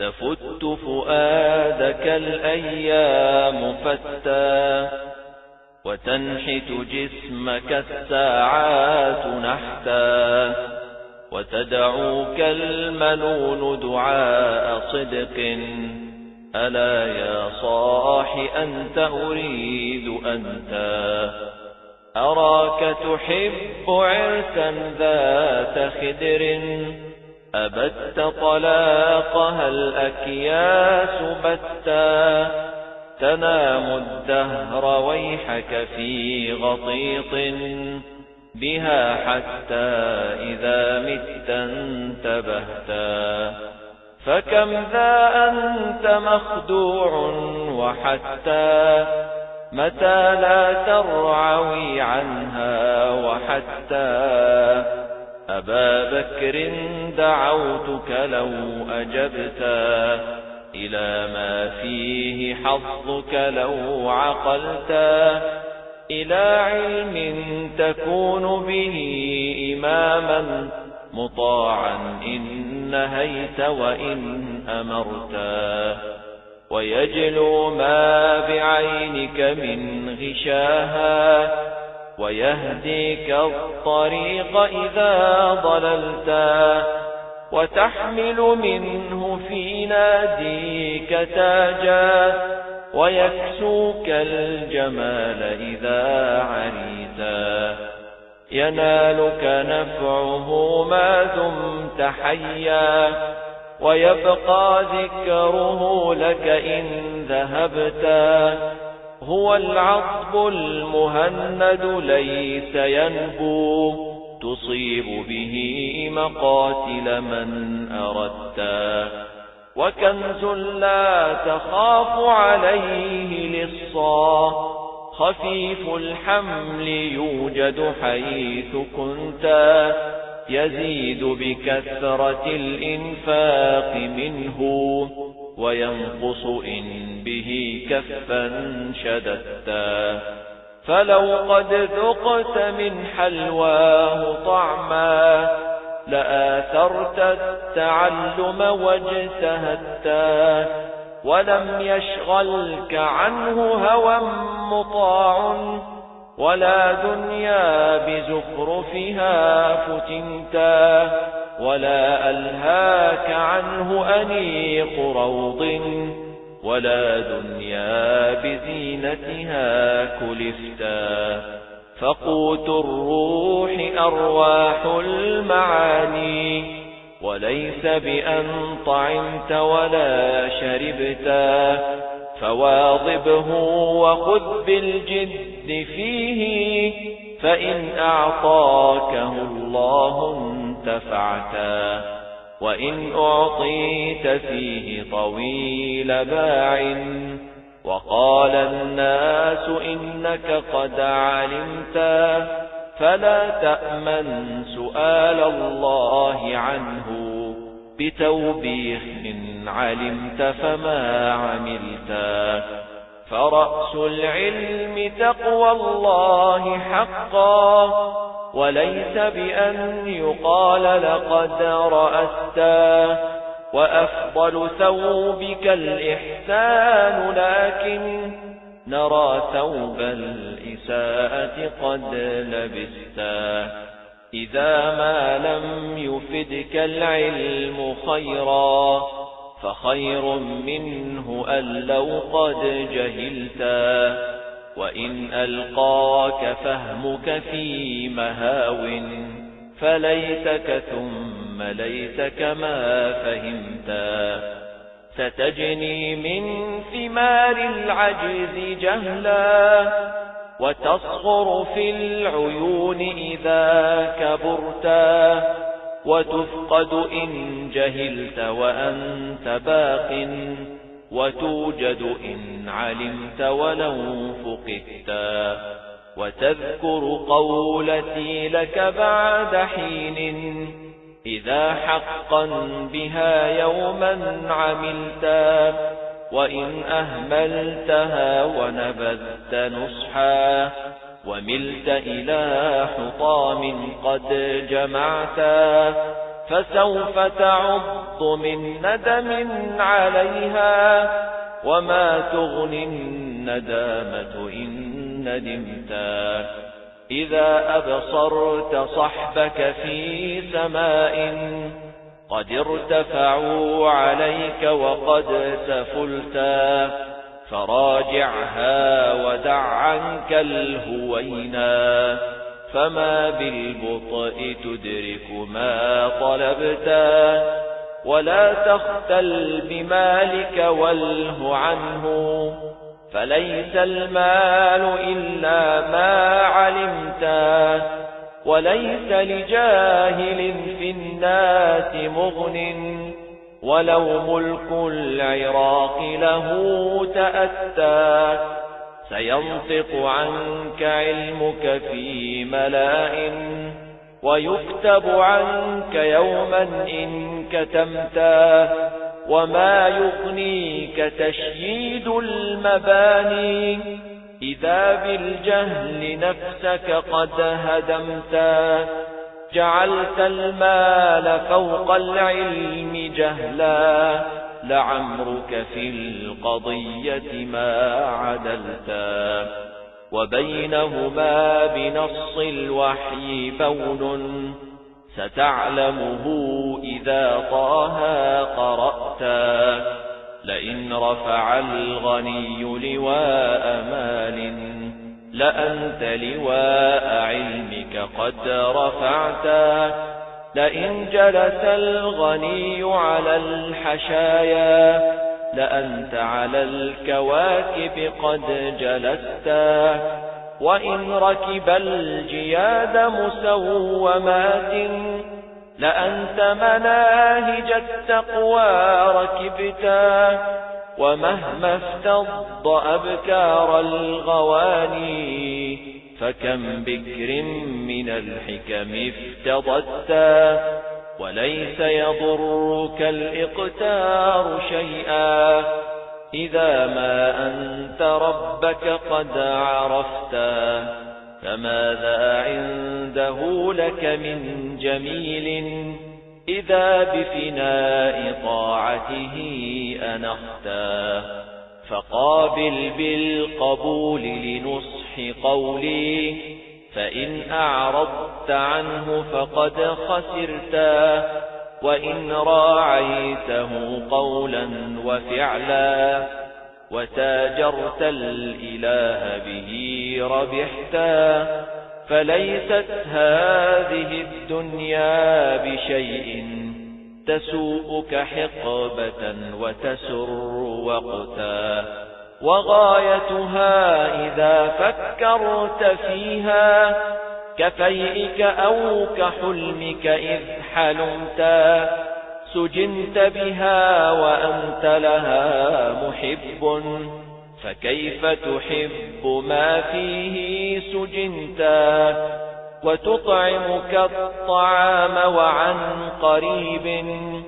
تفت فؤادك الأيام فتى، وتنحت جسمك الساعات نحتا، وتدعوك المنون دعاء صدق. ألا يا صاح أنت أريد أنت، أراك تحب عرسا ذات خدر، أبت طلاقها الأكياس بتا، تنام الدهر ويحك في غطيط بها حتى إذا مت انتبهتا. فكم ذا أنت مخدوع وحتى، متى لا ترعوي عنها وحتى. أبا بكر دعوتك لو أجبتا، إلى ما فيه حظك لو عقلتا، إلى علم تكون به إماما مطاعا إن نهيت وإن أمرتا. ويجلو ما بعينك من غشاها، ويهديك الطريق إذا ضللتا، وتحمل منه في ناديك تاجا، ويكسوك الجمال إذا عريتا. ينالك نفعه ما دمت حيا، ويبقى ذكره لك إن ذهبتا. هو العضب المهند ليس ينبو، تصيب به مقاتل من أردتا. وكنز لا تخاف عليه لصا، خفيف الحمل يوجد حيث كنتا، يزيد بكثرة الإنفاق منه، وينقص إن به كفا شددتا. فلو قد ذقت من حلواه طعما، لآثرت التعلم واجتهدتا. ولم يشغلك عنه هوى مطاع، ولا دنيا بزخرفها فتنتا. ولا ألهاك عنه أنيق روض، ولا دنيا بزينتها كلفتا. فقوت الروح أرواح المعاني، وليس بأن طعمت ولا شربتا. فواظبه وخذ بالجد فيه، فإن أعطاكه الله انتفعتا. وإن أعطيت فيه طويل باع، وقال الناس إنك قد علمتا، فلا تأمن سؤال الله عنه بتوبيخ إن علمت فما عملتا. فرأس العلم تقوى الله حقا، وليس بأن يقال لقد رأستا. وأفضل ثوبك الإحسان، لكن نرى ثوب الإساءة قد لبستا. إذا ما لم يفدك العلم خيرا، فخير منه أن لو قد جهلتا. وإن ألقاك فهمك في مهاو، فليتك ثم ليتك ما فهمتا. ستجني من ثمار العجز جهلا، وتصغر في العيون إذا كبرتا. وتفقد إن جهلت وأنت باق، وتوجد إن علمت ولو فقدتا. وتذكر قولتي لك بعد حين، إذا حقا بها يوما عملتا. وإن أهملتها ونبذت نصحا، وملت إلى حطام قد جمعتا، فسوف تعض من ندم عليها، وما تغني الندامة إن ندمتا. إذا أبصرت صحبك في سماء قد ارتفعوا عليك وقد سفلتا، فراجعها ودع عنك الهوينا، فما بالبطء تدرك ما طلبتا. ولا تختل بمالك واله عنه، فليس المال إلا ما علمتا. وليس لجاهل في الناس مغن، ولو ملك العراق له تأتى. سينطق عنك علمك في ملاء، ويكتب عنك يوما إن كتمتا. وما يغنيك تشييد المباني، إذا بالجهل نفسك قد هدمتا. جعلت المال فوق العلم جهلا، لعمرك في القضية ما عدلتا. وبينهما بنص الوحي بون، ستعلمه إذا طه قرأتا. لئن رفع الغني لواء مال، لأنت لواء علمك قد رفعتا. لئن جلس الغني على الحشايا، لأنت على الكواكب قد جلستا. وإن ركب الجياد مسومات، لأنت مناهج التقوى ركبتا. ومهما افتض أبكار الغواني، فكم بكر من الحكم افتضتا. وليس يضرك الإقتار شيئا، إذا ما أنت ربك قد عرفتا. فماذا عنده لك من جميل، إذا بفناء طاعته أنختا. فقابل بالقبول لنصح قولي، فإن أعرضت عنه فقد خسرتا. وإن راعيته قولا وفعلا، وتاجرت الإله به ربحتا. فليست هذه الدنيا بشيء، تسوءك حقبة وتسر وقتا. وغايتها إذا فكرت فيها، كفيئك أو كحلمك إذ حلمتا. سجنت بها وأنت لها محب، فكيف تحب ما فيه سجنتا. وتطعمك الطعام وعن قريب،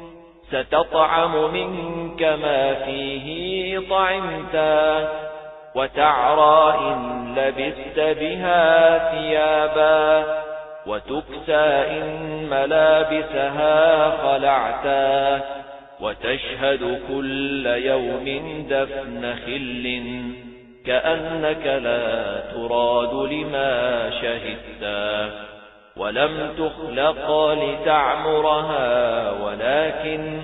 ستطعم منك ما فيه طعمتا. وتعرى إن لبست بها ثيابا، وتكسى إن ملابسها خلعتا. وتشهد كل يوم دفن خل، كأنك لا تراد لما شهدتا. ولم تخلق لتعمرها ولكن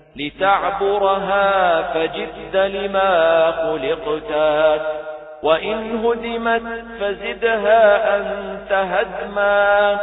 لتعبرها، فجد لما خلقتا. وإن هدمت فزدها أنت هدما،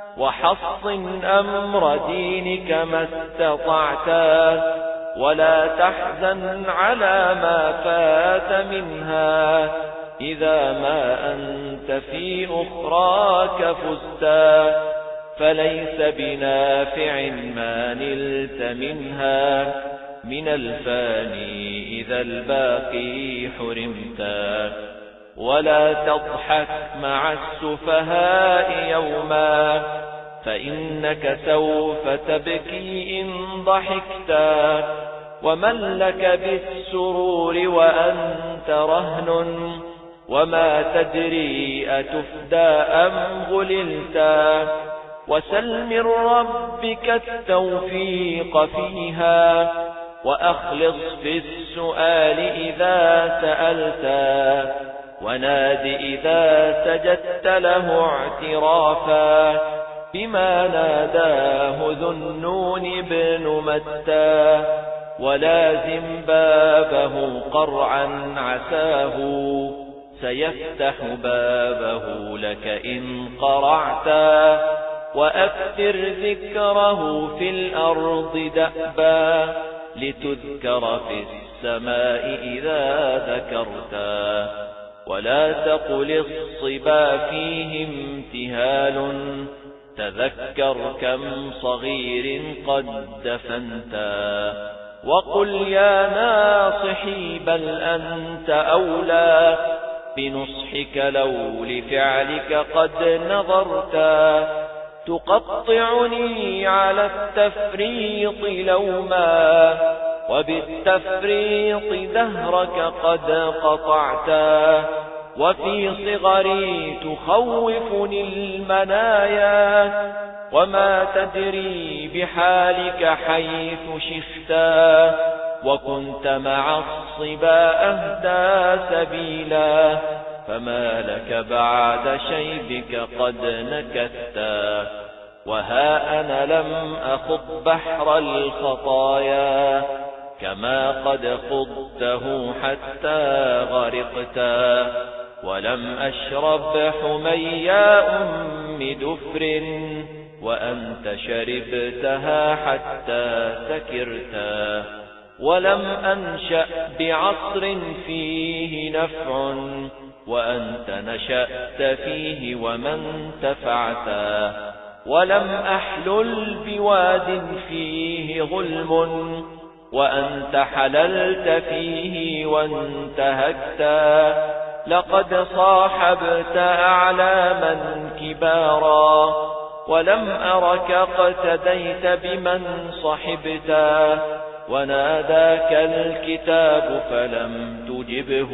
وحصن أمر دينك ما استطعتا. ولا تحزن على ما فات منها، إذا ما أنت في أخراك فزتا. فليس بنافع ما نلت منها، من الفاني إذا الباقي حرمتا. ولا تضحك مع السفهاء يوما، فإنك سوف تبكي إن ضحكتا. ومن لك بالسرور وأنت رهن، وما تدري أتفدى أم غللتا. وسل من ربك التوفيق فيها، وأخلص في السؤال إذا سألتا، وناد إذا سجدت له اعترافا بما ناداه ذو النون بن متى، ولازم بابه قرعا عساه سيفتح بابه لك إن قرعتا، وأكثر ذكره في الأرض دأبا لتذكر في السماء إذا ذكرتا، ولا تقل الصبا فيه امتهال تذكر كم صغير قد دفنتا، وقل يا ناصحي بل أنت أولى بنصحك لو لفعلك قد نظرتا، تقطعني على التفريط لوما وبالتفريط دهرك قد قطعتا، وفي صغري تخوفني المنايا وما تدري بحالك حيث شفتا، وكنت مع الصبا أهدى سبيلا فما لك بعد شيبك قد نكثتا، وها أنا لم أخض بحر الخطايا كما قد خضته حتى غرقتا، ولم أشرب حمياء أم دفر وأنت شربتها حتى سكرتا، ولم أنشأ بعصر فيه نفع وأنت نشأت فيه ومن تفعتا، ولم أحلل بواد فيه ظلم وأنت حللت فيه وانتهكتا، لقد صاحبت أعلاما كبارا ولم أرك اقتديت بمن صحبتا، وناداك الكتاب فلم تجبه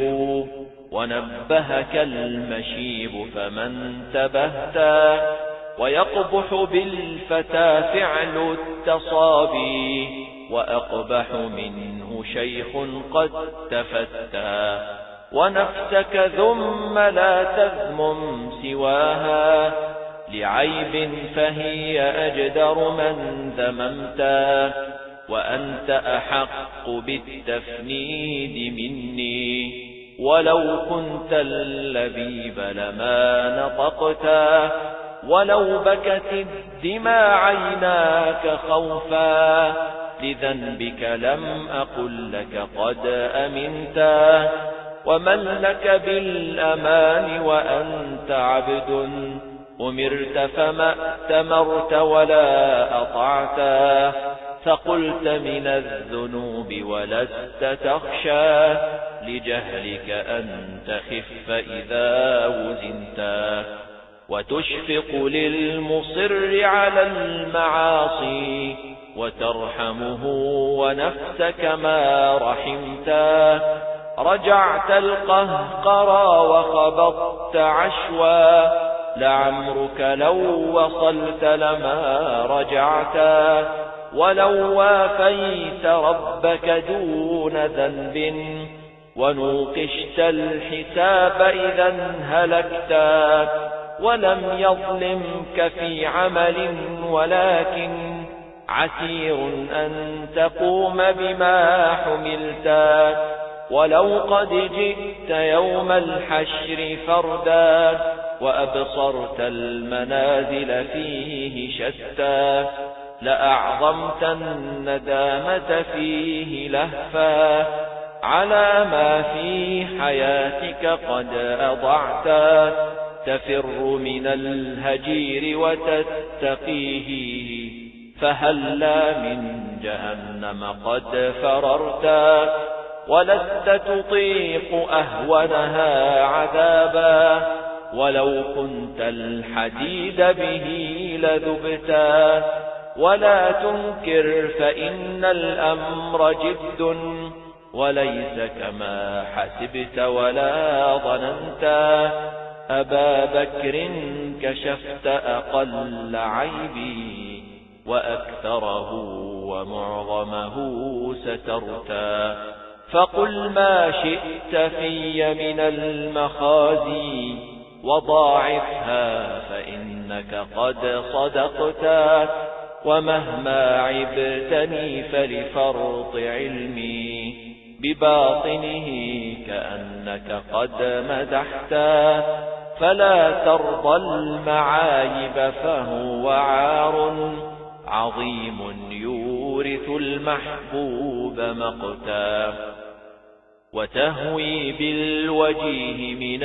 ونبهك المشيب فمن تبهتا، ويقبح بالفتى فعل التصابي وأقبح منه شيخ قد تفتى، ونفسك ثم لا تذمم سواها لعيب فهي أجدر من ذممتا، وأنت أحق بالتفنيد مني ولو كنت اللبيب لما نطقتا، ولو بكت الدماء عيناك خوفا لذنبك لم أقل لك قد أمنتا، ومن لك بالأمان وأنت عبد أمرت فما أتمرت ولا أطعتا، فقلت من الذنوب ولست تخشى لجهلك أن تخف إذا وزنتا، وتشفق للمصر على المعاصي وترحمه ونفسك ما رحمتا، رجعت القهقرى وخبطت عشوا لعمرك لو وصلت لما رجعتا، ولو وافيت ربك دون ذنب ونوقشت الحساب إذا هلكتا، ولم يظلمك في عمل ولكن عسير أن تقوم بما حملتا، ولو قد جئت يوم الحشر فردا وأبصرت المنازل فيه شتى، لأعظمت الندامة فيه لهفا على ما في حياتك قد أضعتا، تفر من الهجير وتتقيه فهلا من جهنم قد فررتا، ولست تطيق أهونها عذابا ولو كنت الحديد به لذبتا، ولا تنكر فإن الأمر جد وليس كما حسبت ولا ظننتا، أبا بكر كشفت أقل عيبي وأكثره ومعظمه سترتا فقل ما شئت في من المخازي وضاعفها فإنك قد صدقتا ومهما عبتني فلفرط علمي بباطنه كأنك قد مدحتا فلا ترضى المعايب فهو عار عظيم يورث المحبوب مقتا وتهوي بالوجيه من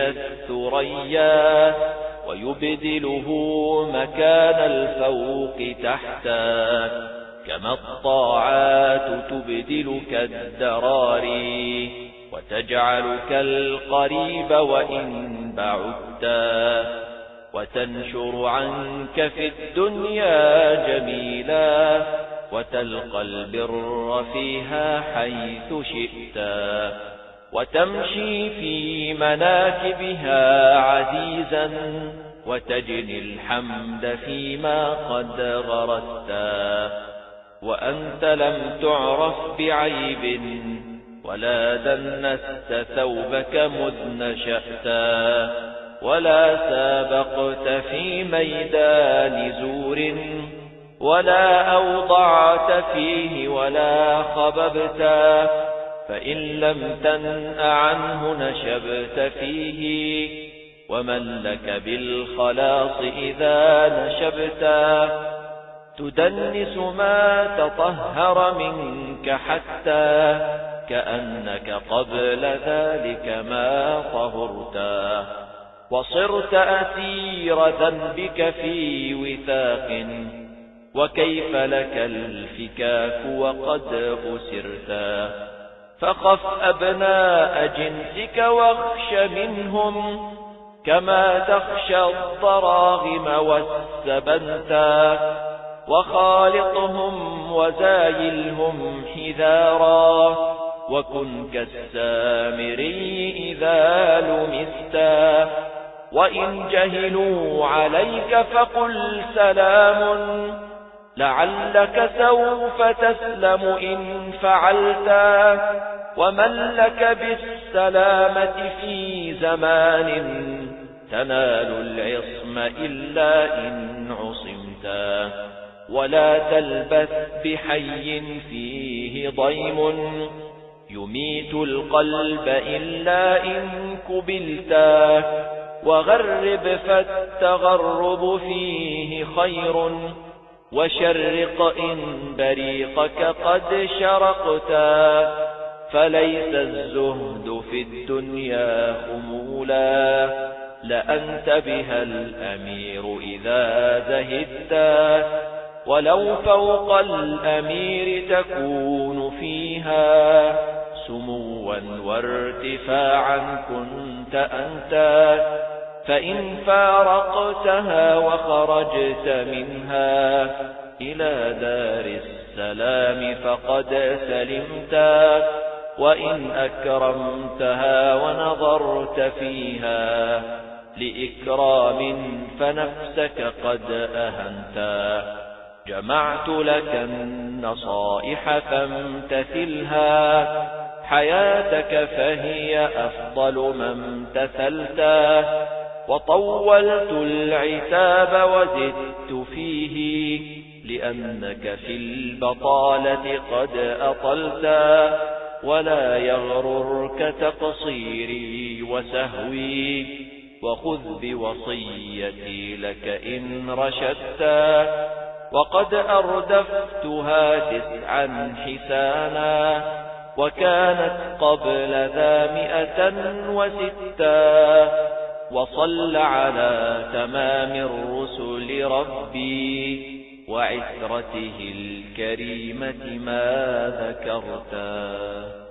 الثريا ويبدله مكان الفوق تحتا كما الطاعات تبدلك الدراري وتجعلك القريب وإن بعدتا وتنشر عنك في الدنيا جميلا وتلقى البر فيها حيث شئتا وتمشي في مناكبها عزيزا وتجني الحمد فيما قد غرستا وأنت لم تعرف بعيب ولا دنست ثوبك مذ نشأتا ولا سابقت في ميدان زور ولا أوضعت فيه ولا خببتا فإن لم تنأ عنه نشبت فيه ومن لك بالخلاص إذا نشبتا تدنس ما تطهر منك حتى كأنك قبل ذلك ما طهرتا وصرت أسير ذنبك في وثاق وكيف لك الفكاك وقد أسرتا فخف أبناء جنسك واخش منهم كما تخشى الضراغم والسبنتا وخالطهم وزايلهم حذارا وكن كالسامري إذا لمستا وإن جهلوا عليك فقل سلام لعلك سوف تسلم إن فعلتا ومن لك بالسلامة في زمان تنال العصم إلا إن عصمتا ولا تلبث بحي فيه ضيم يميت القلب إلا إن كبلتا وغرب فالتغرب فيه خير وشرق إن بريقك قد شرقتا فليس الزهد في الدنيا خمولا لأنت بها الأمير إذا زهدتا ولو فوق الأمير تكون فيها سموا وارتفاعا كنت أنت فإن فارقتها وخرجت منها إلى دار السلام فقد سلمتا وإن أكرمتها ونظرت فيها لإكرام فنفسك قد أهنتا جمعت لك النصائح فامتثلها حياتك فهي أفضل ما امتثلتا وطولت العتاب وزدت فيه لأنك في البطالة قد أطلتا ولا يغررك تقصيري وسهوي وخذ بوصيتي لك إن رشدتا وقد أردفتها 9 حسانا وكانت قبل ذا 106 وصل على تمام الرسل ربي وعترته الكريمة ما ذكرتا